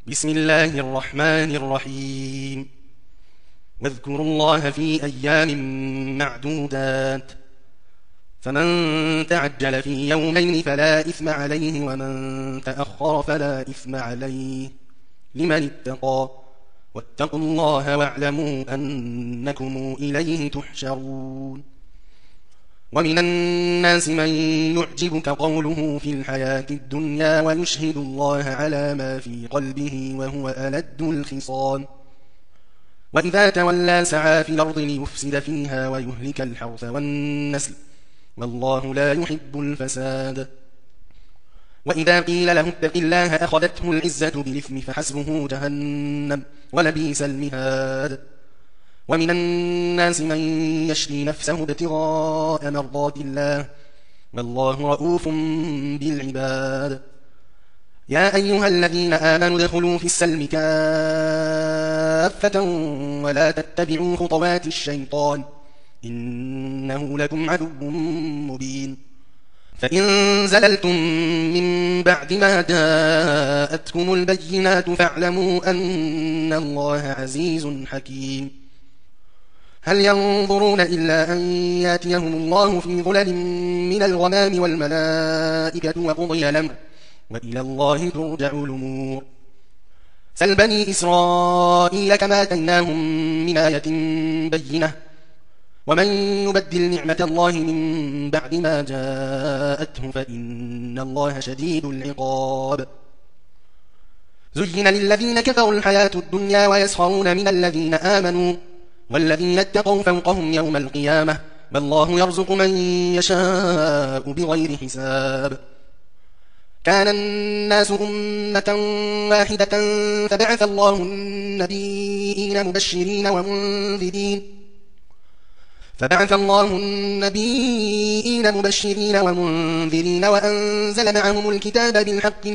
بسم الله الرحمن الرحيم. واذكروا الله في أيام معدودات، فمن تعجل في يومين فلا إثم عليه، ومن تأخر فلا إثم عليه، لمن اتقى. واتقوا الله واعلموا أنكم إليه تحشرون. ومن الناس من يعجبك قوله في الحياة الدنيا ويشهد الله على ما في قلبه وهو ألد الخصام، وإذا تولى سعى في الأرض ليفسد فيها ويهلك الحرث والنسل، والله لا يحب الفساد. وإذا قيل له اتق الله أخذته العزة بالإثم فحسبه جهنم ولبئس المهاد. ومن الناس من يشري نفسه ابتغاء مرضات الله، والله رؤوف بالعباد. يا أيها الذين آمنوا ادخلوا في السلم كافة ولا تتبعوا خطوات الشيطان، إنه لكم عدو مبين. فإن زللتم من بعد ما جاءتكم البينات فاعلموا أن الله عزيز حكيم. هل ينظرون إلا أن ياتيهم الله في ظلل من الغمام والملائكة وقضي الأمر وإلى الله ترجع الأمور. سل بني إسرائيل كما آتيناهم من آية بينة، ومن يبدل نعمة الله من بعد ما جاءته فإن الله شديد العقاب. زين للذين كفروا الحياة الدنيا ويسخرون من الذين آمنوا، والذين اتقوا فوقهم يوم القيامة، والله يرزق من يشاء بغير حساب. كان الناس أمة واحدة فبعث الله النبيين مبشرين ومنذرين وأنزل معهم الكتاب بالحق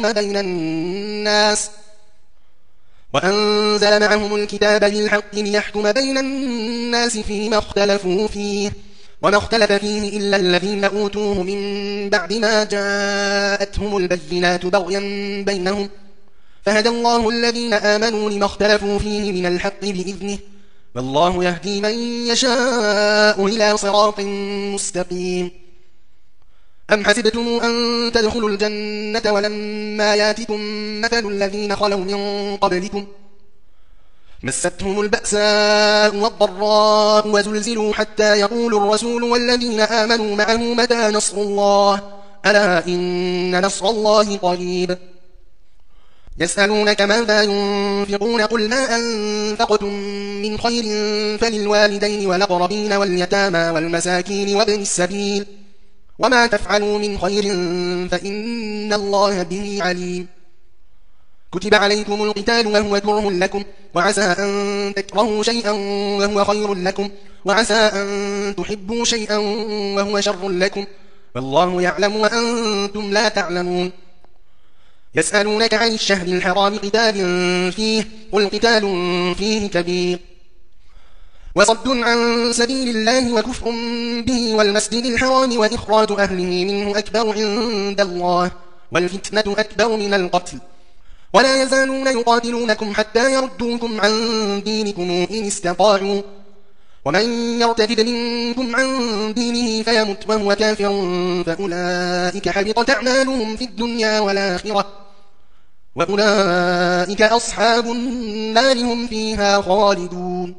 ليحكم بين الناس فيما اختلفوا فيه، وما اختلف فيه إلا الذين أوتوه من بعد ما جاءتهم البينات بغيا بينهم، فهدى الله الذين آمنوا لما اختلفوا فيه من الحق بإذنه، والله يهدي من يشاء إلى صراط مستقيم. أم حسبتم أن تدخلوا الجنة ولما ياتكم مثل الذين خلوا من قبلكم مستهم البأساء والضراء وزلزلوا حتى يقول الرسول والذين آمنوا معه متى نصر الله، ألا إن نصر الله قريب. يسألونك ماذا ينفقون قل ما أنفقتم من خير فللوالدين والأقربين واليتامى والمساكين وابن السبيل، وما تفعلوا من خير فإن الله به عليم. كتب عليكم القتال وهو كره لكم، وعسى أن تكرهوا شيئا وهو خير لكم، وعسى أن تحبوا شيئا وهو شر لكم، والله يعلم وأنتم لا تعلمون. يسألونك عن الشهر الحرام قتال فيه، قل قتال فيه كبير، وصد عن سبيل الله وكفر به والمسجد الحرام وإخراج أهله منه أكبر عند الله، والفتنة أكبر من القتل، ولا يزالون يقاتلونكم حتى يردوكم عن دينكم إن استطاعوا، ومن يرتد منكم عن دينه فيمت وهو كافر فأولئك حبطت أعمالهم في الدنيا والآخرة، وأولئك أصحاب النار هم فيها خالدون.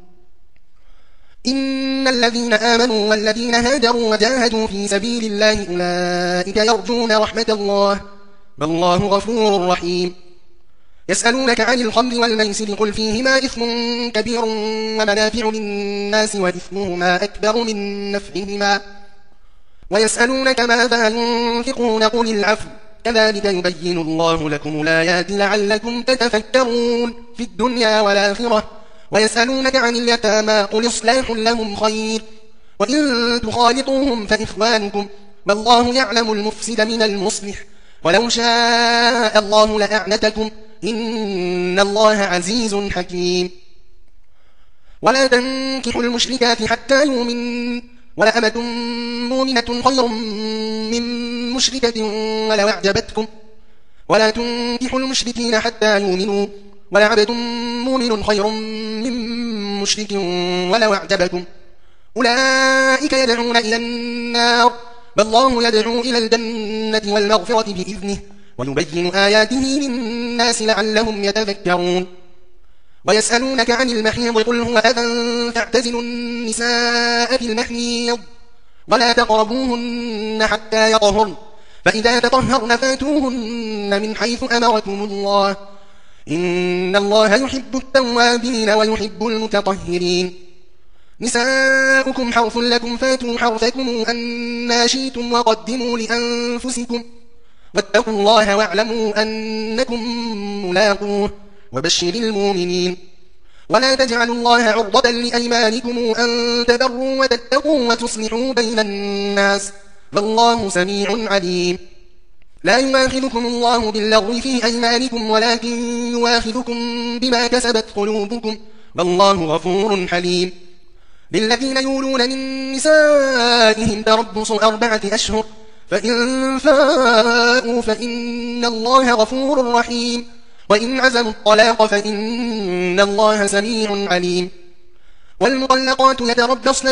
إن الذين آمنوا والذين هاجروا وجاهدوا في سبيل الله أولئك يرجون رحمة الله، والله غفور رحيم. يسألونك عن الخمر والميسر قل فيهما إثم كبير ومنافع للناس وإثمهما أكبر من نفعهما، ويسألونك ماذا ينفقون قل العفو، كذلك يبين الله لكم الآيات لعلكم تتفكرون في الدنيا والآخرة. ويسألونك عن اليتامى قل إصلاح لهم خير، وإن تخالطوهم فإخوانكم، والله يعلم المفسد من المصلح، ولو شاء الله لأعنتكم، إن الله عزيز حكيم. ولا تنكحوا المشركات حتى يؤمن، ولأمة مؤمنة خير من مشركة ولو أعجبتكم، ولا تنكحوا المشركين حتى يؤمنوا ولعبد مؤمن خير من مشرك ولو أعجبكم أولئك يدعون إلى النار والله يدعو إلى الجنة والمغفرة بإذنه ويبين آياته للناس لعلهم يتذكرون ويسألونك عن المحيض قل هو أذى فاعتزلوا النساء في المحيض ولا تقربوهن حتى يطهرن فإذا تطهرن فاتوهن من حيث أمركم الله إن الله يحب التوابين ويحب المتطهرين نساؤكم حرث لكم فاتوا حرثكم أنى شئتم وقدموا لأنفسكم واتقوا الله واعلموا أنكم ملاقوه وبشر المؤمنين ولا تجعلوا الله عرضة لأيمانكم أن تبروا وتتقوا وتصلحوا بين الناس والله سميع عليم لا يؤاخذكم الله باللغو في أيمانكم ولكن يؤاخذكم بما كسبت قلوبكم والله غفور حليم للذين يولون من نسائهم تربص 4 أشهر فإن فاءوا فإن الله غفور رحيم وإن عزموا الطلاق فإن الله سميع عليم والمطلقات يتربصن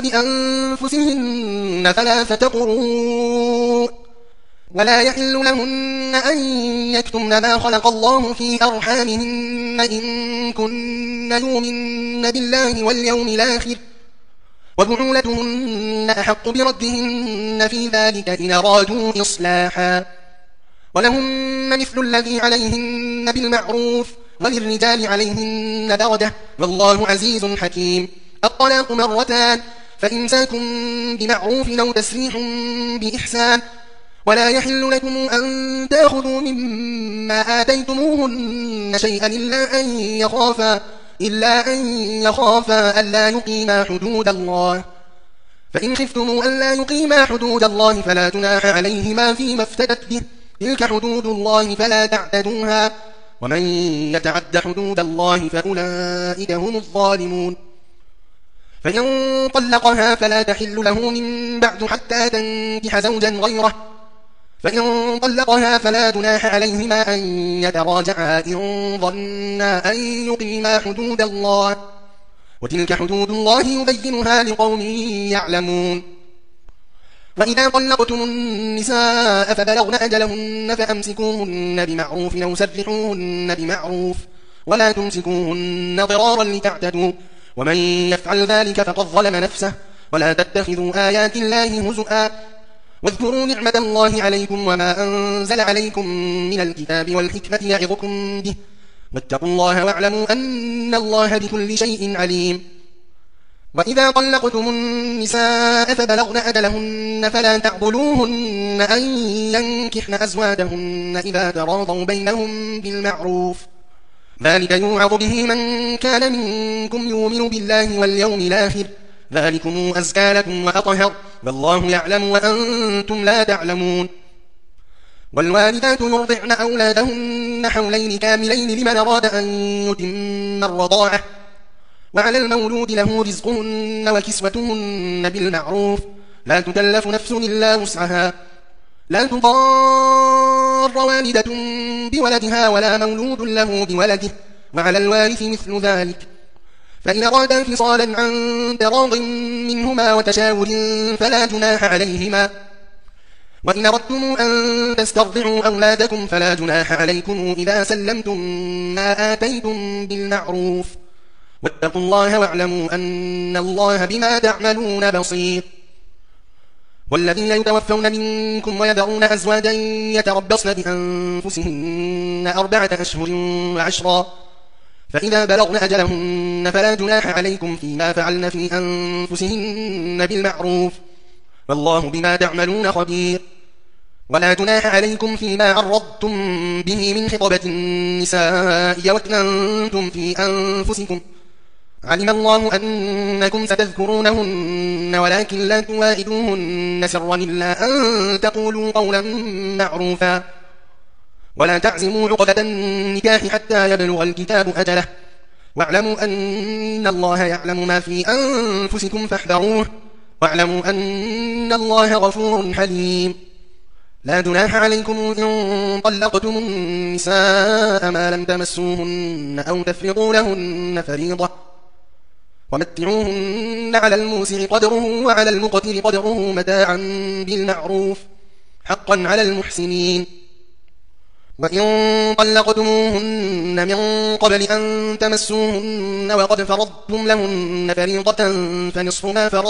بأنفسهن 3 قروء ولا يحل لهن أن يكتمن ما خلق الله في أرحامهن إن كن يؤمن بالله واليوم الآخر وبعولتهن أحق بردهن في ذلك إن أرادوا إصلاحا ولهن مثل الذي عليهن بالمعروف وللرجال عليهن درجة والله عزيز حكيم الطلاق 2 فإمساك بمعروف أو تسريح بإحسان ولا يحل لكم أن تأخذوا مما آتيتموهن شيئا إلا أن يخافا ألا يقيما حدود الله فإن خفتم ألا يقيما حدود الله فلا جناح عليهما فيما افتدت به تلك حدود الله فلا تعتدوها ومن يتعد حدود الله فأولئك هم الظالمون فإن طلقها فلا تحل له من بعد حتى تنكح زوجا غيره فإن طلقها فلا جناح عليهما أن يتراجعا إن ظنا أن يقيما حدود الله وتلك حدود الله يبينها لقوم يعلمون وإذا طلقتم النساء فبلغن أجلهن فأمسكوهن بمعروف أو سرحوهن بمعروف ولا تمسكوهن ضرارا لتعتدوا ومن يفعل ذلك فقد ظلم نفسه ولا تتخذوا آيات الله هزؤا واذكروا نعمة الله عليكم وما أنزل عليكم من الكتاب والحكمة يعظكم به واتقوا الله واعلموا أن الله بكل شيء عليم وإذا طلقتم النساء فبلغن أجلهن فلا تعضلوهن أن ينكحن أزواجهن إذا تراضوا بينهم بالمعروف ذلك يوعظ به من كان منكم يؤمن بالله واليوم الآخر ذلكم أزكى لكم وأطهر والله يعلم وأنتم لا تعلمون والوالدات يرضعن أولادهن حولين كاملين لمن أراد أن يتم الرضاعة وعلى المولود له رزقهن وكسوتهن بالمعروف لا تكلف نفس إلا وسعها لا تضار والدة بولدها ولا مولود له بولده وعلى الوارث مثل ذلك فإن أرادا انفصالا عن تراض منهما وتشاور فلا جناح عليهما وإن أردتم أن تسترضعوا أولادكم فلا جناح عليكم إذا سلمتم ما آتيتم بالمعروف واتقوا الله واعلموا أن الله بما تعملون بصير والذين يتوفون منكم ويذرون أزواجا يتربصن بأنفسهن 4 أشهر و10 فإذا بلغن أجلهن فلا جناح عليكم فيما فعلن في أنفسهن بالمعروف والله بما تعملون خبير ولا جناح عليكم فيما عرضتم به من خطبة النساء وأكننتم في أنفسكم علم الله أنكم ستذكرونهن ولكن لا تواعدوهن سرا إلا أن تقولوا قولا معروفا ولا تعزموا عقدة النكاح حتى يبلغ الكتاب أجله واعلموا أن الله يعلم ما في أنفسكم فاحذروه واعلموا أن الله غفور حليم لا جناح عليكم إن طلقتم النساء ما لم تمسوهن أو تفرضوا لهن فريضة ومتعوهن على الموسع قدره وعلى المقتر قدره متاعا بالمعروف حقا على المحسنين. وإن طلقتموهن من قبل أن تمسوهن وقد فرضتم لهن فريضة فنصف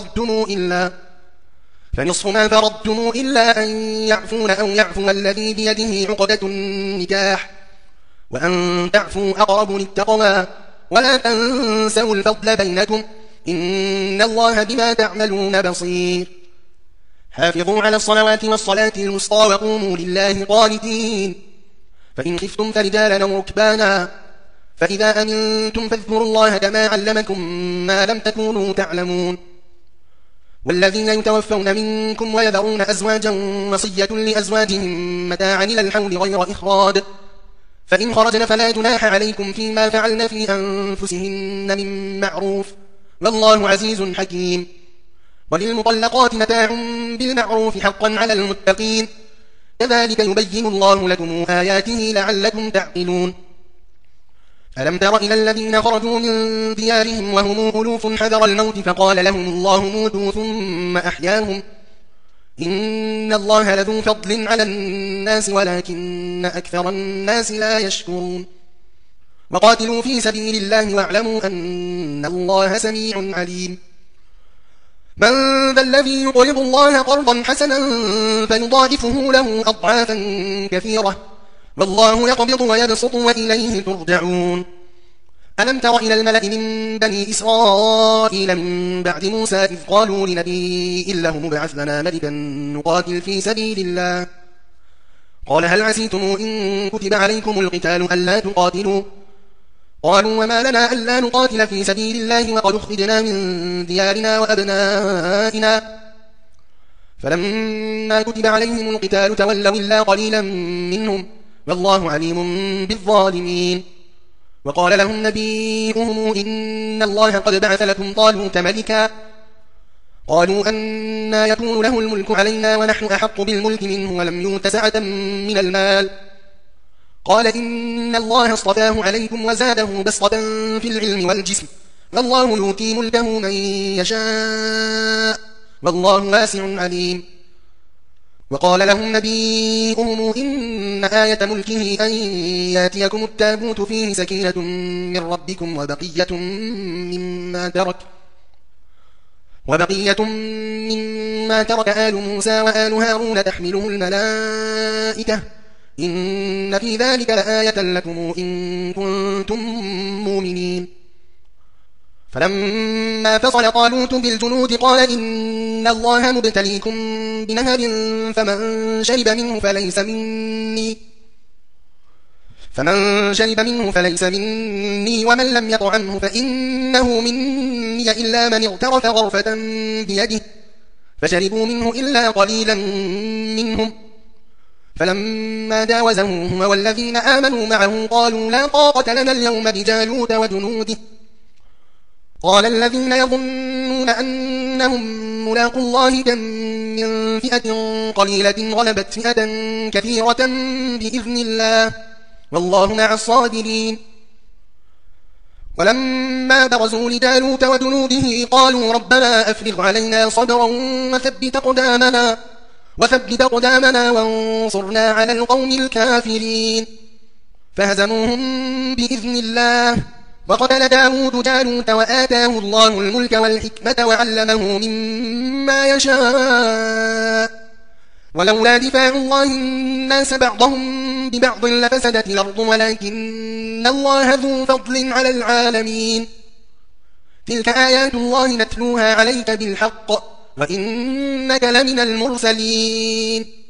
ما فرضتم إلا أن يعفون أو يعفو الذي بيده عقدة النكاح وأن تعفوا أقرب للتقوى ولا تنسوا الفضل بينكم إن الله بما تعملون بصير. حافظوا على الصلوات والصلاة الوسطى وقوموا لله قانتين. فإن خفتم فرجالا أو ركبانا فإذا أمنتم فاذكروا الله كما علمكم ما لم تكونوا تعلمون. والذين يتوفون منكم ويذرون أزواجا وصية لأزواجهم متاعا إلى الحول غير إخراج فإن خرجن فلا جناح عليكم فيما فعلن في أنفسهن من معروف والله عزيز حكيم. وللمطلقات متاع بالمعروف حقا على المتقين كذلك يبين الله لكم آياته لعلكم تعقلون. ألم تر إلى الذين خرجوا من ديارهم وهم ألوف حذر الموت فقال لهم الله موتوا ثم أحياهم إن الله لذو فضل على الناس ولكن أكثر الناس لا يشكرون. وقاتلوا في سبيل الله واعلموا أن الله سميع عليم. من ذا الذي يقرض الله قرضا حسنا فيضاعفه له أضعافا كثيرة والله يقبض ويبسط وإليه ترجعون. ألم تر إلى الملأ من بني إسرائيل من بعد موسى إذ قالوا لنبي له مبعث لنا ملكا نقاتل في سبيل الله قال هل عسيتم إن كتب عليكم القتال ألا تقاتلوا قالوا وما لنا ألا نقاتل في سبيل الله وقد أخرجنا من ديارنا وأبنائنا فلما كتب عليهم القتال تولوا إلا قليلا منهم والله عليم بالظالمين. وقال لهم نبيهم إن الله قد بعث لكم طالوت ملكا قالوا أنى يكون له الملك علينا ونحن أحق بالملك منه ولم يؤت سعة من المال قال إن الله اصطفاه عليكم وزاده بسطة في العلم والجسم والله يؤتي ملكه من يشاء والله واسع عليم. وقال لهم نبيهم إن آية ملكه أن ياتيكم التابوت فيه سكينة من ربكم وبقية مما ترك آل موسى وآل هارون تحمله الملائكة إن في ذلك لآية لكم إن كنتم مؤمنين. فلما فصل طالوت بالجنود قال إن الله مبتليكم بنهر فمن شرب منه فليس مني ومن لم يطعمه فإنه مني إلا من اغترف غرفة بيده فشربوا منه إلا قليلا منهم فلما جاوزه هو والذين آمنوا معه قالوا لا طاقة لنا اليوم بجالوت وجنوده قال الذين يظنون أنهم ملاقوا الله كم من فئة قليلة غلبت فئة كثيرة بإذن الله والله مع الصابرين. ولما برزوا لجالوت وجنوده قالوا ربنا أفرغ علينا صبرا وثبت أقدامنا وانصرنا على القوم الكافرين فهزموهم بإذن الله. وقتل داود جالوت وآتاه الله الملك والحكمة وعلمه مما يشاء ولولا دفاع الله الناس بعضهم ببعض لفسدت الأرض ولكن الله ذو فضل على العالمين. تلك آيات الله نتلوها عليك بالحق وإنك لمن المرسلين.